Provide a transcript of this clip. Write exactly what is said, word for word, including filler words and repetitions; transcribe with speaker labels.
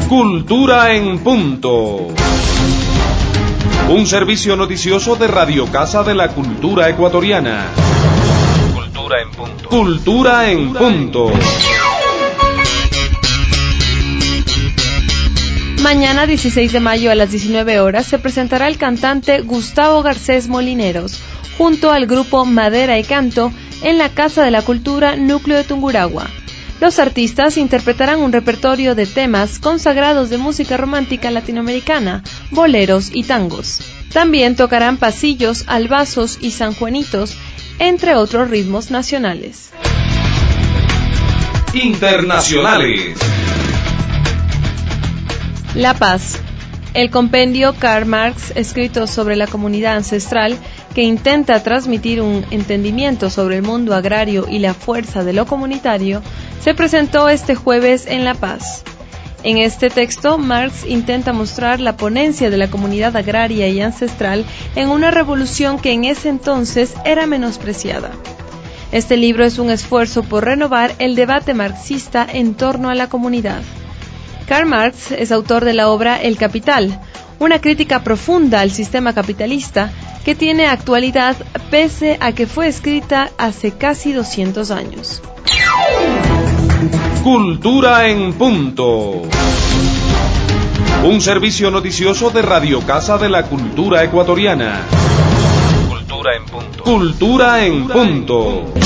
Speaker 1: Cultura en Punto. Un servicio noticioso de Radio Casa de la Cultura Ecuatoriana. Cultura en Punto. Cultura en Punto.
Speaker 2: Mañana, dieciséis de mayo a las diecinueve horas, se presentará el cantante Gustavo Garcés Molineros, junto al grupo Madera y Canto, en la Casa de la Cultura Núcleo de Tungurahua. Los artistas interpretarán un repertorio de temas consagrados de música romántica latinoamericana, boleros y tangos. También tocarán pasillos, albazos y sanjuanitos, entre otros ritmos nacionales.
Speaker 1: Internacionales.
Speaker 2: La Paz. El compendio Karl Marx, escrito sobre la comunidad ancestral, que intenta transmitir un entendimiento sobre el mundo agrario y la fuerza de lo comunitario, se presentó este jueves en La Paz. En este texto, Marx intenta mostrar la ponencia de la comunidad agraria y ancestral en una revolución que en ese entonces era menospreciada. Este libro es un esfuerzo por renovar el debate marxista en torno a la comunidad. Karl Marx es autor de la obra El Capital, una crítica profunda al sistema capitalista que tiene actualidad pese a que fue escrita hace casi doscientos años.
Speaker 1: Cultura en Punto. Un servicio noticioso de Radio Casa de la Cultura Ecuatoriana. Cultura en Punto. Cultura en Punto.